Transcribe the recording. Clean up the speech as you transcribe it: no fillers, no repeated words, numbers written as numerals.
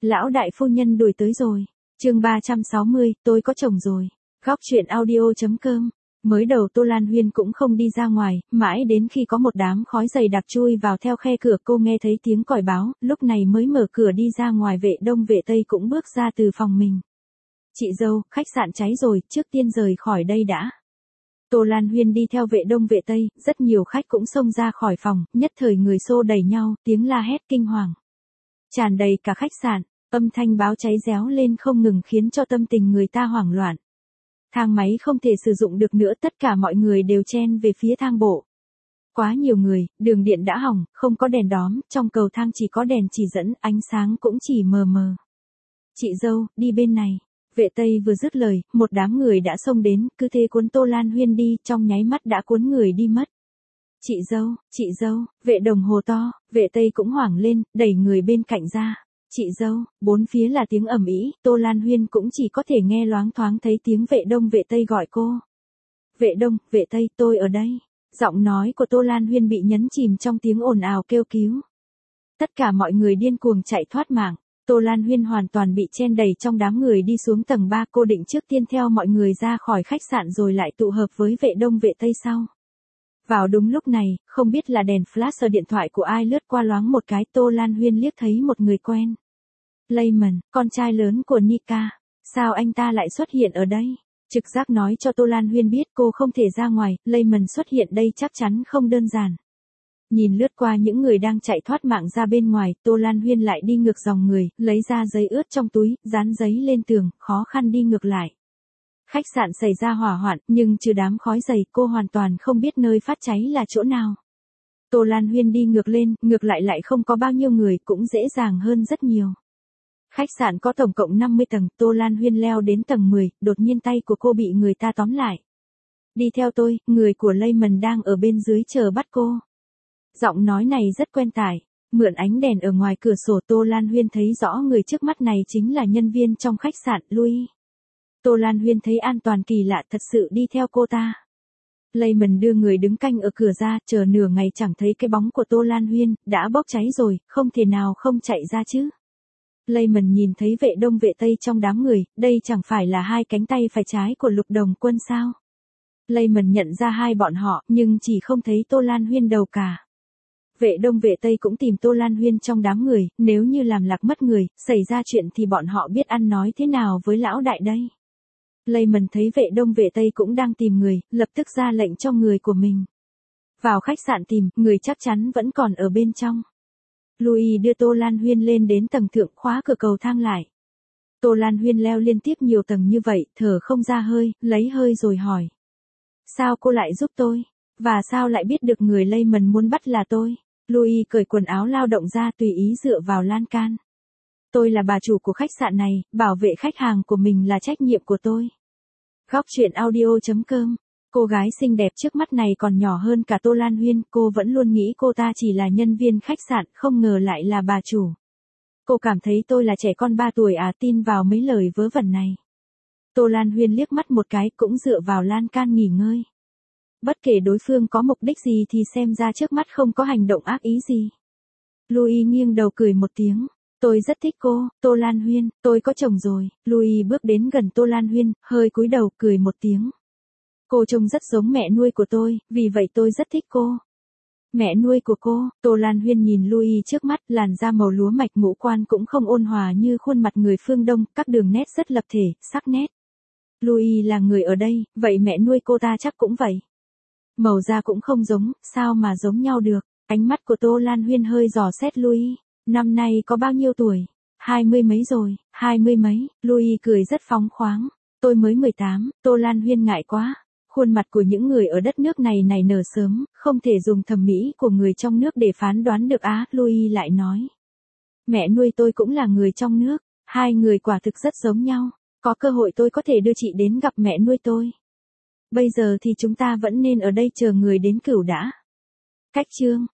Lão đại phu nhân đuổi tới rồi. Chương 360, tôi có chồng rồi. Góc truyện audio.com. Mới đầu Tô Lan Huyên cũng không đi ra ngoài, mãi đến khi có một đám khói dày đặc chui vào theo khe cửa, cô nghe thấy tiếng còi báo, lúc này mới mở cửa đi ra ngoài. Vệ Đông Vệ Tây cũng bước ra từ phòng mình. Chị dâu, khách sạn cháy rồi, trước tiên rời khỏi đây đã. Tô Lan Huyên đi theo Vệ Đông Vệ Tây, rất nhiều khách cũng xông ra khỏi phòng, nhất thời người xô đẩy nhau, tiếng la hét kinh hoàng tràn đầy cả khách sạn, âm thanh báo cháy réo lên không ngừng khiến cho tâm tình người ta hoảng loạn. Thang máy không thể sử dụng được nữa, tất cả mọi người đều chen về phía thang bộ. Quá nhiều người, đường điện đã hỏng, không có đèn đóm, trong cầu thang chỉ có đèn chỉ dẫn, ánh sáng cũng chỉ mờ mờ. Chị dâu, đi bên này. Vệ Tây vừa dứt lời, một đám người đã xông đến, cứ thế cuốn Tô Lan Huyên đi, trong nháy mắt đã cuốn người đi mất. Chị dâu, Vệ Đồng hồ to, Vệ Tây cũng hoảng lên, đẩy người bên cạnh ra. Chị dâu, bốn phía là tiếng ầm ĩ, Tô Lan Huyên cũng chỉ có thể nghe loáng thoáng thấy tiếng Vệ Đông Vệ Tây gọi cô. Vệ Đông, Vệ Tây, tôi ở đây. Giọng nói của Tô Lan Huyên bị nhấn chìm trong tiếng ồn ào kêu cứu. Tất cả mọi người điên cuồng chạy thoát mạng. Tô Lan Huyên hoàn toàn bị chen đầy trong đám người đi xuống tầng 3, cô định trước tiên theo mọi người ra khỏi khách sạn rồi lại tụ hợp với Vệ Đông Vệ Tây sau. Vào đúng lúc này, không biết là đèn flash điện thoại của ai lướt qua loáng một cái, Tô Lan Huyên liếc thấy một người quen. Layman, con trai lớn của Nika. Sao anh ta lại xuất hiện ở đây? Trực giác nói cho Tô Lan Huyên biết cô không thể ra ngoài, Layman xuất hiện đây chắc chắn không đơn giản. Nhìn lướt qua những người đang chạy thoát mạng ra bên ngoài, Tô Lan Huyên lại đi ngược dòng người, lấy ra giấy ướt trong túi, dán giấy lên tường, khó khăn đi ngược lại. Khách sạn xảy ra hỏa hoạn, nhưng trừ đám khói dày, cô hoàn toàn không biết nơi phát cháy là chỗ nào. Tô Lan Huyên đi ngược lên, ngược lại không có bao nhiêu người, cũng dễ dàng hơn rất nhiều. Khách sạn có tổng cộng 50 tầng, Tô Lan Huyên leo đến tầng 10, đột nhiên tay của cô bị người ta tóm lại. Đi theo tôi, người của Layman đang ở bên dưới chờ bắt cô. Giọng nói này rất quen tai. Mượn ánh đèn ở ngoài cửa sổ, Tô Lan Huyên thấy rõ người trước mắt này chính là nhân viên trong khách sạn, Louis. Tô Lan Huyên thấy an toàn kỳ lạ, thật sự đi theo cô ta. Layman đưa người đứng canh ở cửa ra, chờ nửa ngày chẳng thấy cái bóng của Tô Lan Huyên, đã bốc cháy rồi, không thể nào không chạy ra chứ. Layman nhìn thấy Vệ Đông Vệ Tây trong đám người, đây chẳng phải là hai cánh tay phải trái của Lục Đồng Quân sao? Layman nhận ra hai bọn họ, nhưng chỉ không thấy Tô Lan Huyên đâu cả. Vệ Đông Vệ Tây cũng tìm Tô Lan Huyên trong đám người, nếu như làm lạc mất người, xảy ra chuyện thì bọn họ biết ăn nói thế nào với lão đại đây. Layman thấy Vệ Đông Vệ Tây cũng đang tìm người, lập tức ra lệnh cho người của mình vào khách sạn tìm, người chắc chắn vẫn còn ở bên trong. Louis đưa Tô Lan Huyên lên đến tầng thượng, khóa cửa cầu thang lại. Tô Lan Huyên leo liên tiếp nhiều tầng như vậy, thở không ra hơi, lấy hơi rồi hỏi. Sao cô lại giúp tôi? Và sao lại biết được người Layman muốn bắt là tôi? Louis cởi quần áo lao động ra, tùy ý dựa vào lan can. Tôi là bà chủ của khách sạn này, bảo vệ khách hàng của mình là trách nhiệm của tôi. Góc truyện audio.com. Cô gái xinh đẹp trước mắt này còn nhỏ hơn cả Tô Lan Huyên, cô vẫn luôn nghĩ cô ta chỉ là nhân viên khách sạn, không ngờ lại là bà chủ. Cô cảm thấy tôi là trẻ con 3 tuổi à, tin vào mấy lời vớ vẩn này. Tô Lan Huyên liếc mắt một cái, cũng dựa vào lan can nghỉ ngơi. Bất kể đối phương có mục đích gì thì xem ra trước mắt không có hành động ác ý gì. Louis nghiêng đầu cười một tiếng. Tôi rất thích cô, Tô Lan Huyên, tôi có chồng rồi. Louis bước đến gần Tô Lan Huyên, hơi cúi đầu cười một tiếng. Cô trông rất giống mẹ nuôi của tôi, vì vậy tôi rất thích cô. Mẹ nuôi của cô? Tô Lan Huyên nhìn Louis trước mắt, làn da màu lúa mạch, ngũ quan cũng không ôn hòa như khuôn mặt người phương Đông, các đường nét rất lập thể, sắc nét. Louis là người ở đây, vậy mẹ nuôi cô ta chắc cũng vậy. Màu da cũng không giống, sao mà giống nhau được? Ánh mắt của Tô Lan Huyên hơi dò xét Louis. Năm nay có bao nhiêu tuổi? 20 mấy rồi, 20 mấy, Louis cười rất phóng khoáng. Tôi mới 18, Tô Lan Huyên ngại quá. Khuôn mặt của những người ở đất nước này nảy nở sớm, không thể dùng thẩm mỹ của người trong nước để phán đoán được á, Louis lại nói. Mẹ nuôi tôi cũng là người trong nước, hai người quả thực rất giống nhau, có cơ hội tôi có thể đưa chị đến gặp mẹ nuôi tôi. Bây giờ thì chúng ta vẫn nên ở đây chờ người đến cửu đã. Cách chương